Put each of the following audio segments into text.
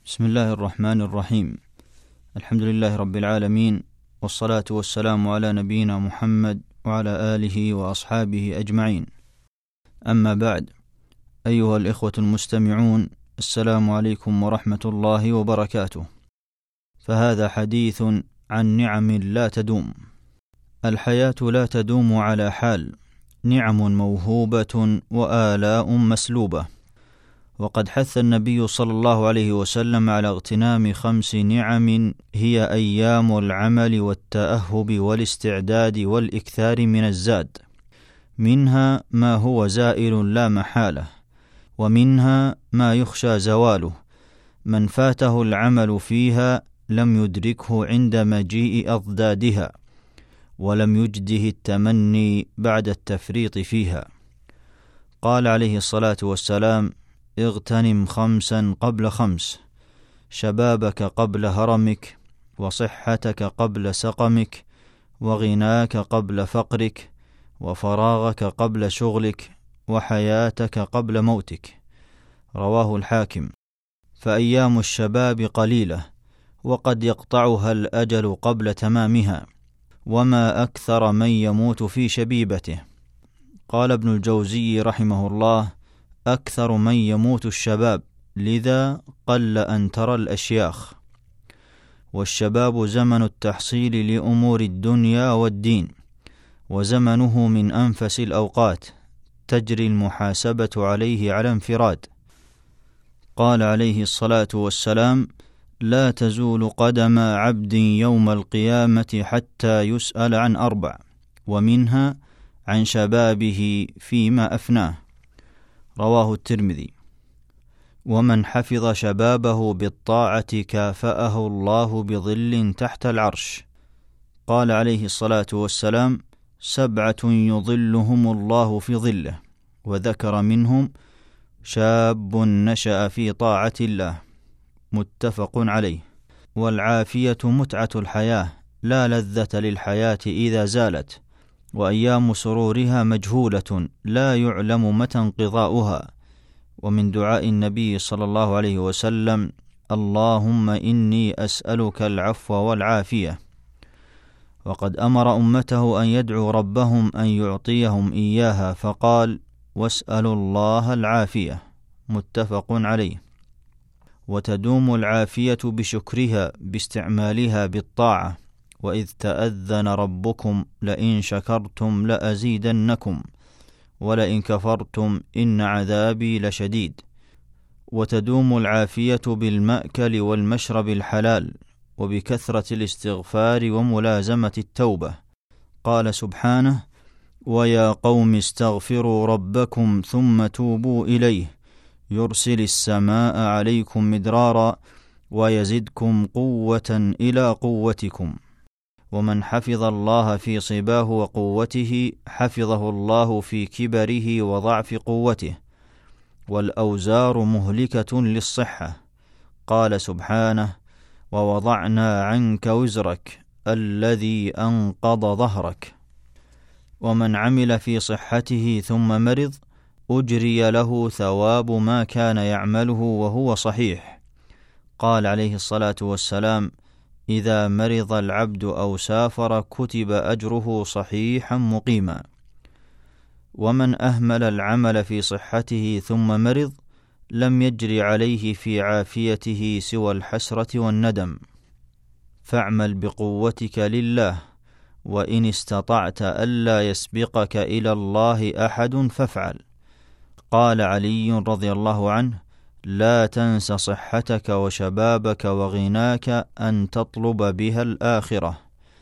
بسم الله الرحمن الرحيم. الحمد لله رب العالمين، والصلاة والسلام على نبينا محمد وعلى آله وأصحابه أجمعين. أما بعد، أيها الإخوة المستمعون، السلام عليكم ورحمة الله وبركاته. فهذا حديث عن نعم لا تدوم. الحياة لا تدوم على حال، نعم موهوبة وآلاء مسلوبة. وقد حث النبي صلى الله عليه وسلم على اغتنام 5 نعم هي أيام العمل والتأهب والاستعداد والإكثار من الزاد، منها ما هو زائل لا محالة، ومنها ما يخشى زواله. من فاته العمل فيها لم يدركه عند مجيء أضدادها، ولم يجده التمني بعد التفريط فيها. قال عليه الصلاة والسلام: اغتنم 5 قبل 5، شبابك قبل هرمك، وصحتك قبل سقمك، وغناك قبل فقرك، وفراغك قبل شغلك، وحياتك قبل موتك. رواه الحاكم. فأيام الشباب قليلة، وقد يقطعها الأجل قبل تمامها، وما أكثر من يموت في شبيبته. قال ابن الجوزي رحمه الله: أكثر من يموت الشباب، لذا قل أن ترى الأشياخ. والشباب زمن التحصيل لأمور الدنيا والدين، وزمنه من أنفس الأوقات، تجري المحاسبة عليه على انفراد. قال عليه الصلاة والسلام: لا تزول قدم عبد يوم القيامة حتى يسأل عن 4، ومنها عن شبابه فيما أفناه. رواه الترمذي. ومن حفظ شبابه بالطاعة كافأه الله بظل تحت العرش. قال عليه الصلاة والسلام: 7 يظلهم الله في ظله، وذكر منهم شاب نشأ في طاعة الله. متفق عليه. والعافية متعة الحياة، لا لذة للحياة إذا زالت، وأيام سرورها مجهولة لا يعلم متى انقضاؤها. ومن دعاء النبي صلى الله عليه وسلم: اللهم إني أسألك العفو والعافية. وقد أمر أمته أن يدعوا ربهم أن يعطيهم إياها، فقال: واسألوا الله العافية. متفق عليه. وتدوم العافية بشكرها باستعمالها بالطاعة، وإذ تأذن ربكم لئن شكرتم لأزيدنكم ولئن كفرتم إن عذابي لشديد. وتدوم العافية بالمأكل والمشرب الحلال، وبكثرة الاستغفار وملازمة التوبة. قال سبحانه: ويا قوم استغفروا ربكم ثم توبوا إليه يرسل السماء عليكم مدرارا ويزدكم قوة إلى قوتكم. ومن حفظ الله في صباه وقوته حفظه الله في كبره وضعف قوته. والأوزار مهلكة للصحة. قال سبحانه: ووضعنا عنك وزرك الذي أنقض ظهرك. ومن عمل في صحته ثم مرض أجري له ثواب ما كان يعمله وهو صحيح. قال عليه الصلاة والسلام: إذا مرض العبد أو سافر كتب أجره صحيحا مقيما. ومن أهمل العمل في صحته ثم مرض لم يجري عليه في عافيته سوى الحسرة والندم. فاعمل بقوتك لله، وإن استطعت ألا يسبقك إلى الله أحد فافعل. قال علي رضي الله عنه: لا تنس صحتك وشبابك وغناك أن تطلب بها الآخرة.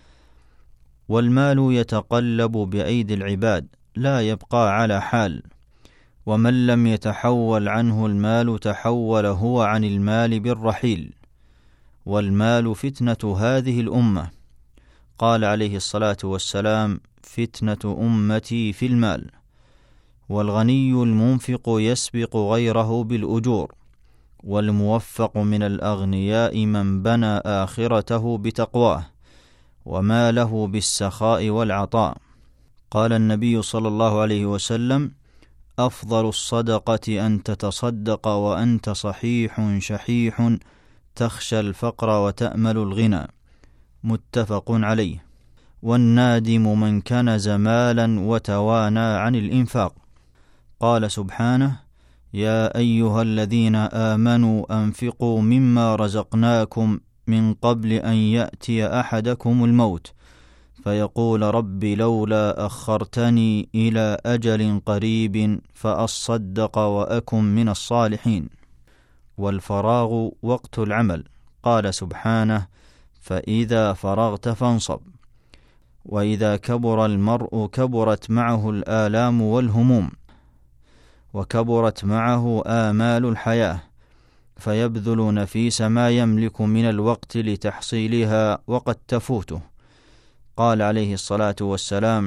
والمال يتقلب بأيدي العباد، لا يبقى على حال، ومن لم يتحول عنه المال تحول هو عن المال بالرحيل. والمال فتنة هذه الأمة. قال عليه الصلاة والسلام: فتنة أمتي في المال. والغني المنفق يسبق غيره بالأجور، والموفق من الأغنياء من بنى آخرته بتقواه وماله بالسخاء والعطاء. قال النبي صلى الله عليه وسلم: أفضل الصدقة أن تتصدق وأنت صحيح شحيح تخشى الفقر وتأمل الغنى، متفق عليه. والنادم من كنز مالا وتوانى عن الإنفاق. قال سبحانه: يا أيها الذين آمنوا أنفقوا مما رزقناكم من قبل أن يأتي أحدكم الموت فيقول رب لولا أخرتني إلى أجل قريب فأصدق وأكن من الصالحين. والفراغ وقت العمل. قال سبحانه: فإذا فرغت فانصب. وإذا كبر المرء كبرت معه الآلام والهموم، وكبرت معه آمال الحياة، فيبذل نفيس ما يملك من الوقت لتحصيلها وقد تفوته. قال عليه الصلاة والسلام: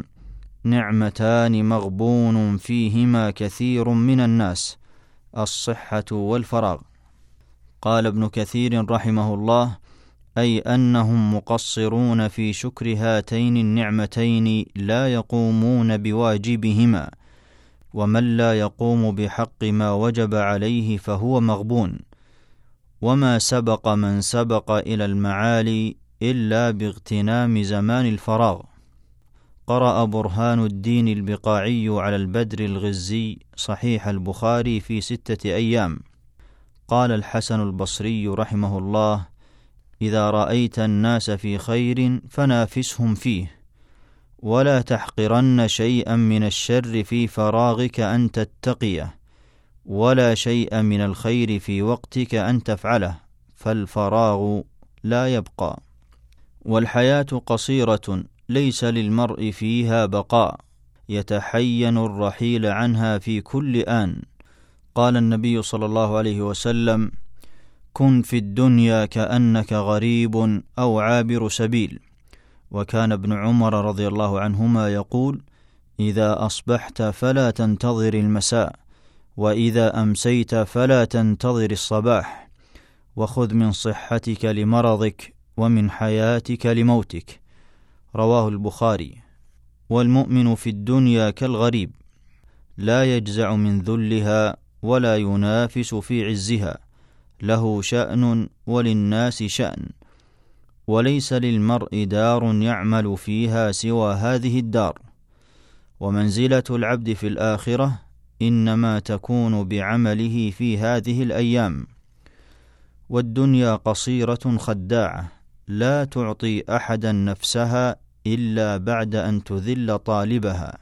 نعمتان مغبون فيهما كثير من الناس، الصحة والفراغ. قال ابن كثير رحمه الله: أي أنهم مقصرون في شكر هاتين النعمتين لا يقومون بواجبهما، ومن لا يقوم بحق ما وجب عليه فهو مغبون. وما سبق من سبق إلى المعالي إلا باغتنام زمان الفراغ. قرأ برهان الدين البقاعي على البدر الغزي صحيح البخاري في 6 أيام. قال الحسن البصري رحمه الله: إذا رأيت الناس في خير فنافسهم فيه، ولا تحقرن شيئا من الشر في فراغك أن تتقيه، ولا شيء من الخير في وقتك أن تفعله، فالفراغ لا يبقى. والحياة قصيرة ليس للمرء فيها بقاء، يتحين الرحيل عنها في كل آن. قال النبي صلى الله عليه وسلم: كن في الدنيا كأنك غريب أو عابر سبيل. وكان ابن عمر رضي الله عنهما يقول: إذا أصبحت فلا تنتظر المساء، وإذا أمسيت فلا تنتظر الصباح، وخذ من صحتك لمرضك ومن حياتك لموتك. رواه البخاري. والمؤمن في الدنيا كالغريب، لا يجزع من ذلها ولا ينافس في عزها، له شأن وللناس شأن، وليس للمرء دار يعمل فيها سوى هذه الدار. ومنزلة العبد في الآخرة إنما تكون بعمله في هذه الأيام. والدنيا قصيرة خداعة، لا تعطي أحدا نفسها إلا بعد أن تذل طالبها،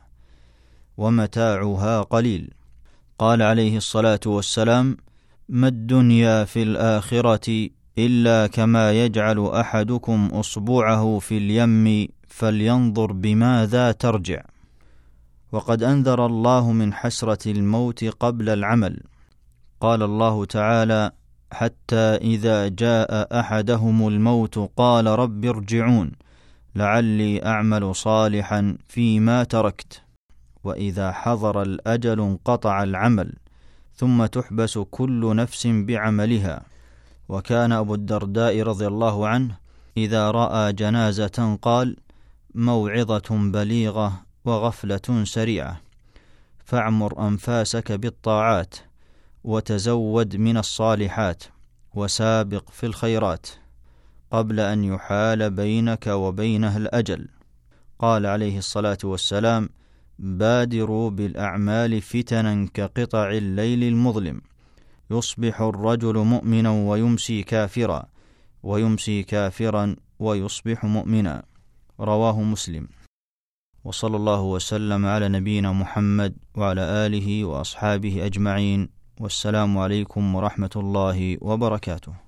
ومتاعها قليل. قال عليه الصلاة والسلام: ما الدنيا في الآخرة إلا كما يجعل أحدكم أصبعه في اليم فلينظر بماذا ترجع. وقد أنذر الله من حسرة الموت قبل العمل. قال الله تعالى: حتى إذا جاء أحدهم الموت قال رب ارجعون لعلي أعمل صالحا فيما تركت. وإذا حضر الأجل انقطع العمل، ثم تحبس كل نفس بعملها. وكان أبو الدرداء رضي الله عنه إذا رأى جنازة قال: موعظة بليغة وغفلة سريعة، فاعمر أنفاسك بالطاعات، وتزود من الصالحات، وسابق في الخيرات قبل أن يحال بينك وبينها الأجل. قال عليه الصلاة والسلام: بادروا بالأعمال فتنا كقطع الليل المظلم، يصبح الرجل مؤمنا ويمسي كافرا، ويمسي كافرا ويصبح مؤمنا. رواه مسلم. وصلى الله وسلم على نبينا محمد وعلى آله وأصحابه أجمعين، والسلام عليكم ورحمة الله وبركاته.